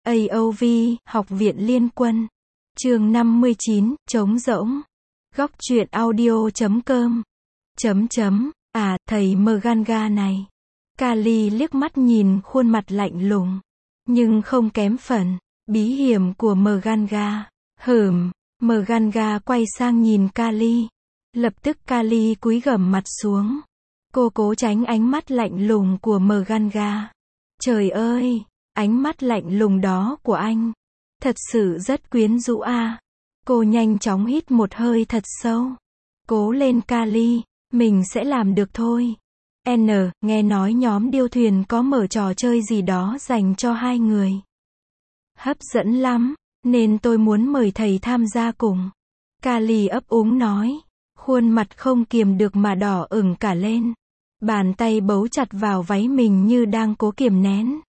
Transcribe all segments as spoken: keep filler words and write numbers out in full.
a o vê, Học viện Liên quân. Chương năm mươi chín, trống rỗng. Góc truyện audio chấm com. Chấm chấm, à, thầy Mganga này. Kali liếc mắt nhìn khuôn mặt lạnh lùng, nhưng không kém phần bí hiểm của Mganga. Hửm, Mganga quay sang nhìn Kali. Lập tức Kali cúi gằm mặt xuống. Cô cố tránh ánh mắt lạnh lùng của Mganga. Trời ơi, ánh mắt lạnh lùng đó của anh thật sự rất quyến rũ à. Cô nhanh chóng hít một hơi thật sâu. Cố lên Kali, mình sẽ làm được thôi. N, nghe nói nhóm điêu thuyền có mở trò chơi gì đó dành cho hai người. Hấp dẫn lắm, nên tôi muốn mời thầy tham gia cùng. Kali ấp úng nói. Khuôn mặt không kiềm được mà đỏ ửng cả lên. Bàn tay bấu chặt vào váy mình như đang cố kiềm nén.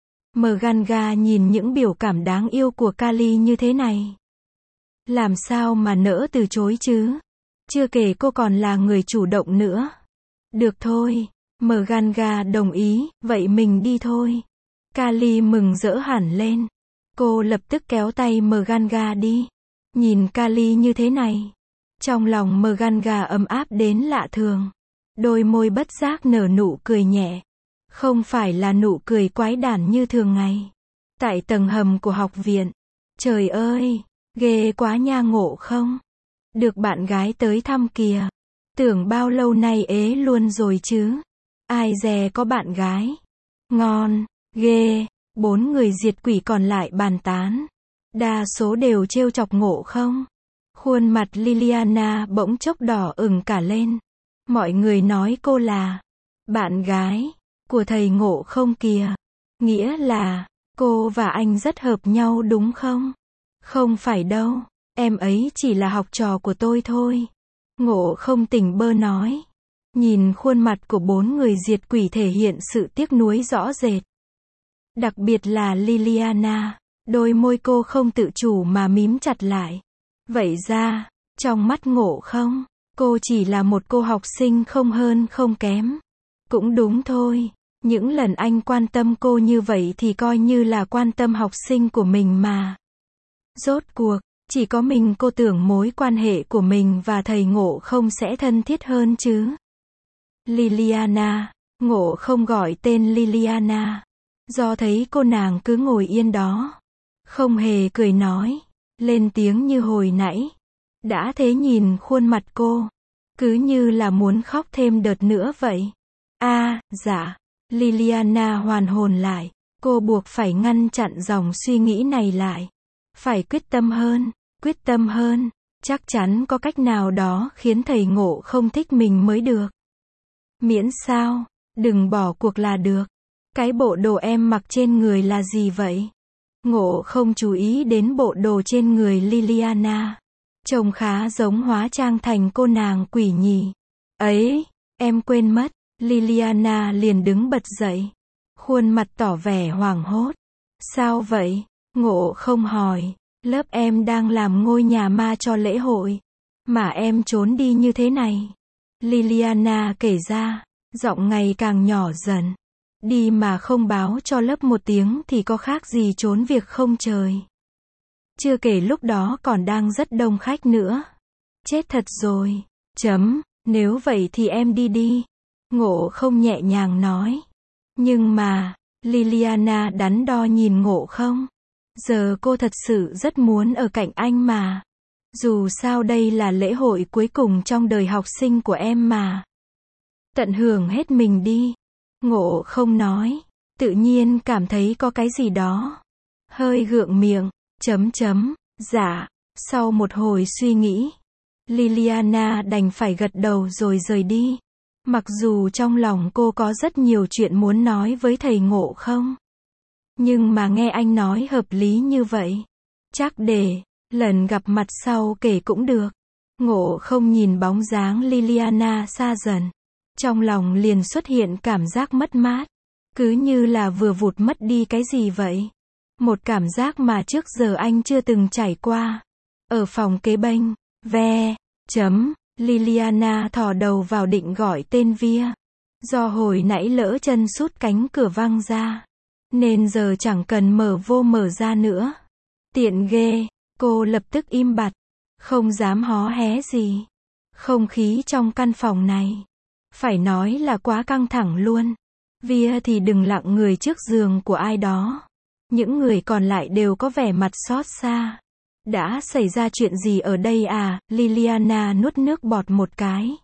Mganga nhìn những biểu cảm đáng yêu của Kali như thế này. Làm sao mà nỡ từ chối chứ? Chưa kể cô còn là người chủ động nữa. Được thôi, Mganga đồng ý, vậy mình đi thôi. Kali mừng rỡ hẳn lên. Cô lập tức kéo tay Mganga đi. Nhìn Kali như thế này, trong lòng Mganga ấm áp đến lạ thường. Đôi môi bất giác nở nụ cười nhẹ. Không phải là nụ cười quái đản như thường ngày. Tại tầng hầm của học viện. Trời ơi, ghê quá nha Ngộ không? Được bạn gái tới thăm kìa. Tưởng bao lâu nay ế luôn rồi chứ. Ai dè có bạn gái. Ngon, ghê. Bốn người diệt quỷ còn lại bàn tán. Đa số đều trêu chọc Ngộ không. Khuôn mặt Liliana bỗng chốc đỏ ửng cả lên. Mọi người nói cô là bạn gái của thầy Ngộ không kìa. Nghĩa là cô và anh rất hợp nhau đúng không? Không phải đâu, em ấy chỉ là học trò của tôi thôi. Ngộ không tỉnh bơ nói. Nhìn khuôn mặt của bốn người diệt quỷ thể hiện sự tiếc nuối rõ rệt. Đặc biệt là Liliana, đôi môi cô không tự chủ mà mím chặt lại. Vậy ra, trong mắt Ngộ không, cô chỉ là một cô học sinh không hơn không kém. Cũng đúng thôi, những lần anh quan tâm cô như vậy thì coi như là quan tâm học sinh của mình mà. Rốt cuộc, chỉ có mình cô tưởng mối quan hệ của mình và thầy Ngộ không sẽ thân thiết hơn chứ. Liliana, Ngộ không gọi tên Liliana. Do thấy cô nàng cứ ngồi yên đó, không hề cười nói, lên tiếng như hồi nãy. Đã thế nhìn khuôn mặt cô, cứ như là muốn khóc thêm đợt nữa vậy. A, à, dạ. Liliana hoàn hồn lại. Cô buộc phải ngăn chặn dòng suy nghĩ này lại. Phải quyết tâm hơn, quyết tâm hơn. Chắc chắn có cách nào đó khiến thầy Ngộ không thích mình mới được. Miễn sao, đừng bỏ cuộc là được. Cái bộ đồ em mặc trên người là gì vậy? Ngộ không chú ý đến bộ đồ trên người Liliana. Trông khá giống hóa trang thành cô nàng quỷ nhì. Ấy, em quên mất. Liliana liền đứng bật dậy. Khuôn mặt tỏ vẻ hoảng hốt. Sao vậy? Ngộ không hỏi. Lớp em đang làm ngôi nhà ma cho lễ hội. Mà em trốn đi như thế này. Liliana kể ra. Giọng ngày càng nhỏ dần. Đi mà không báo cho lớp một tiếng thì có khác gì trốn việc không trời. Chưa kể lúc đó còn đang rất đông khách nữa. Chết thật rồi. Chấm, nếu vậy thì em đi đi. Ngộ không nhẹ nhàng nói. Nhưng mà, Liliana đắn đo nhìn Ngộ không. Giờ cô thật sự rất muốn ở cạnh anh mà. Dù sao đây là lễ hội cuối cùng trong đời học sinh của em mà. Tận hưởng hết mình đi. Ngộ không nói. Tự nhiên cảm thấy có cái gì đó. Hơi gượng miệng. Chấm chấm. Dạ. Sau một hồi suy nghĩ, Liliana đành phải gật đầu rồi rời đi. Mặc dù trong lòng cô có rất nhiều chuyện muốn nói với thầy Ngộ không. Nhưng mà nghe anh nói hợp lý như vậy. Chắc để lần gặp mặt sau kể cũng được. Ngộ không nhìn bóng dáng Liliana xa dần. Trong lòng liền xuất hiện cảm giác mất mát. Cứ như là vừa vụt mất đi cái gì vậy. Một cảm giác mà trước giờ anh chưa từng trải qua. Ở phòng kế bên, ve, chấm, Liliana thò đầu vào định gọi tên Via. Do hồi nãy lỡ chân sút cánh cửa văng ra. nên giờ chẳng cần mở vô mở ra nữa. Tiện ghê, cô lập tức im bặt, không dám hó hé gì. Không khí trong căn phòng này, phải nói là quá căng thẳng luôn. Via thì đừng lặng người trước giường của ai đó. Những người còn lại đều có vẻ mặt xót xa. Đã xảy ra chuyện gì ở đây à? Liliana nuốt nước bọt một cái.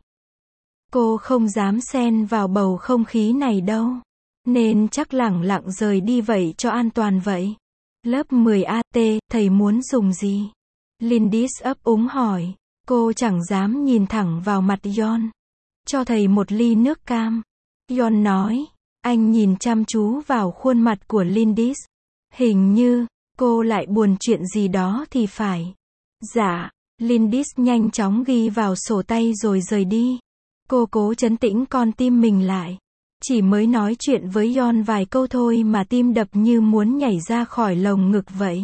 Cô không dám xen vào bầu không khí này đâu. Nên chắc lẳng lặng rời đi vậy cho an toàn vậy. Lớp mười A T, thầy muốn dùng gì? Lindis ấp úng hỏi. Cô chẳng dám nhìn thẳng vào mặt John. Cho thầy một ly nước cam. John nói. Anh nhìn chăm chú vào khuôn mặt của Lindis. Hình như, cô lại buồn chuyện gì đó thì phải. Dạ, Lindis nhanh chóng ghi vào sổ tay rồi rời đi. Cô cố trấn tĩnh con tim mình lại. Chỉ mới nói chuyện với John vài câu thôi mà tim đập như muốn nhảy ra khỏi lồng ngực vậy.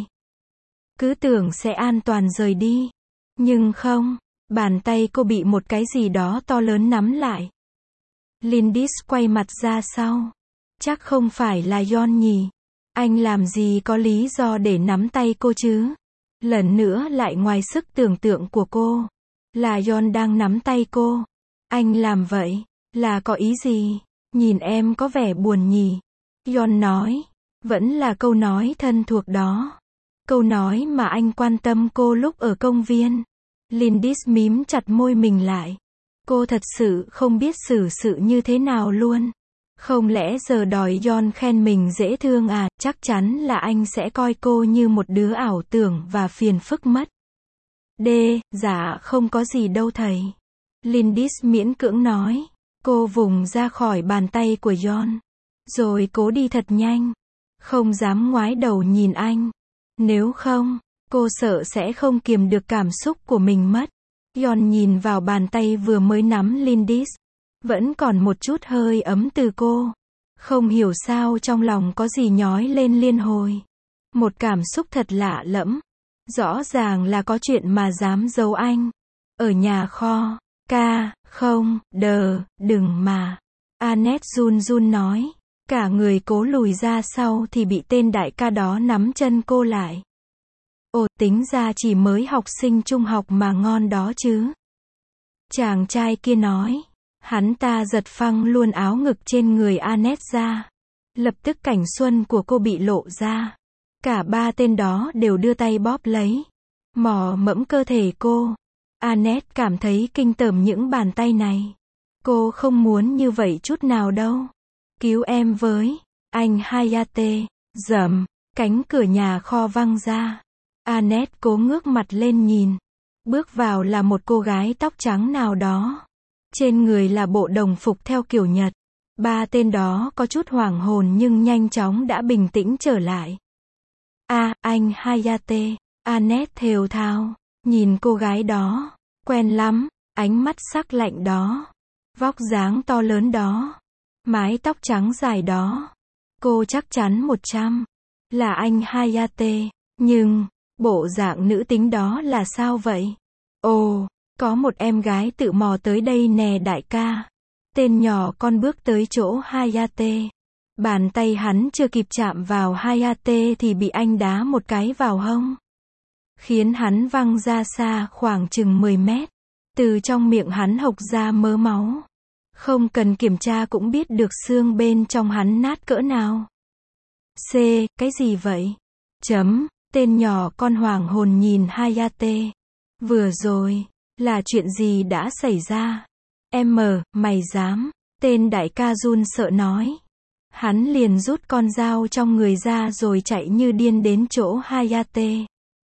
Cứ tưởng sẽ an toàn rời đi. Nhưng không, bàn tay cô bị một cái gì đó to lớn nắm lại. Lindis quay mặt ra sau. Chắc không phải là John nhỉ? Anh làm gì có lý do để nắm tay cô chứ? Lần nữa lại ngoài sức tưởng tượng của cô. Là John đang nắm tay cô. Anh làm vậy, là có ý gì? Nhìn em có vẻ buồn nhỉ? John nói. Vẫn là câu nói thân thuộc đó. Câu nói mà anh quan tâm cô lúc ở công viên. Lindis mím chặt môi mình lại. Cô thật sự không biết xử sự như thế nào luôn. Không lẽ giờ đòi John khen mình dễ thương à? Chắc chắn là anh sẽ coi cô như một đứa ảo tưởng và phiền phức mất. D, dạ không có gì đâu thầy. Lindis miễn cưỡng nói. Cô vùng ra khỏi bàn tay của John. Rồi cố đi thật nhanh. Không dám ngoái đầu nhìn anh. Nếu không, cô sợ sẽ không kiềm được cảm xúc của mình mất. John nhìn vào bàn tay vừa mới nắm Lindis. Vẫn còn một chút hơi ấm từ cô. Không hiểu sao trong lòng có gì nhói lên liên hồi. Một cảm xúc thật lạ lẫm. Rõ ràng là có chuyện mà dám giấu anh. Ở nhà kho. Ca, không, đờ, đừng mà. Annette run run nói. Cả người cố lùi ra sau thì bị tên đại ca đó nắm chân cô lại. Ồ, tính ra chỉ mới học sinh trung học mà ngon đó chứ. Chàng trai kia nói. Hắn ta giật phăng luôn áo ngực trên người Annette ra. Lập tức cảnh xuân của cô bị lộ ra. Cả ba tên đó đều đưa tay bóp lấy. Mò mẫm cơ thể cô. Annette cảm thấy kinh tởm những bàn tay này. Cô không muốn như vậy chút nào đâu. Cứu em với. Anh Hayate. Dầm. Cánh cửa nhà kho văng ra. Annette cố ngước mặt lên nhìn. Bước vào là một cô gái tóc trắng nào đó. Trên người là bộ đồng phục theo kiểu Nhật. Ba tên đó có chút hoảng hồn nhưng nhanh chóng đã bình tĩnh trở lại. À, anh Hayate. Annette thều thào. Nhìn cô gái đó. Quen lắm. Ánh mắt sắc lạnh đó. Vóc dáng to lớn đó. Mái tóc trắng dài đó. Cô chắc chắn một trăm. Là anh Hayate. Nhưng, bộ dạng nữ tính đó là sao vậy? Ồ, có một em gái tự mò tới đây nè đại ca. Tên nhỏ con bước tới chỗ Hayate. Bàn tay hắn chưa kịp chạm vào Hayate thì bị anh đá một cái vào hông. Khiến hắn văng ra xa khoảng chừng mười mét. Từ trong miệng hắn hộc ra mớ máu. Không cần kiểm tra cũng biết được xương bên trong hắn nát cỡ nào. C, cái gì vậy? Chấm, tên nhỏ con hoảng hồn nhìn Hayate. Vừa rồi, là chuyện gì đã xảy ra? Em mờ, mày dám? Tên đại ca run sợ nói. Hắn liền rút con dao trong người ra rồi chạy như điên đến chỗ Hayate.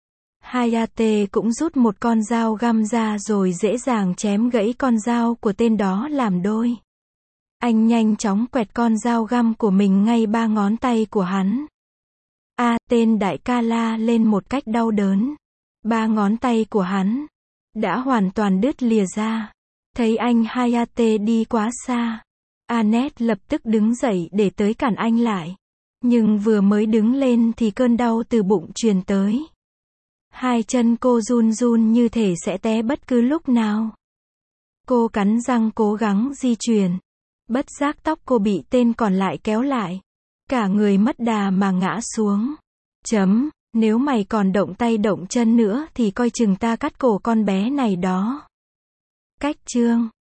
Hayate cũng rút một con dao găm ra rồi dễ dàng chém gãy con dao của tên đó làm đôi. Anh nhanh chóng quẹt con dao găm của mình ngay ba ngón tay của hắn. A, à, tên đại ca la lên một cách đau đớn. Ba ngón tay của hắn đã hoàn toàn đứt lìa ra. Thấy anh Hayate đi quá xa, Annette lập tức đứng dậy để tới cản anh lại. Nhưng vừa mới đứng lên thì cơn đau từ bụng truyền tới. Hai chân cô run run như thể sẽ té bất cứ lúc nào. Cô cắn răng cố gắng di chuyển. Bất giác tóc cô bị tên còn lại kéo lại. Cả người mất đà mà ngã xuống. Chấm, nếu mày còn động tay động chân nữa thì coi chừng ta cắt cổ con bé này đó. Cách chương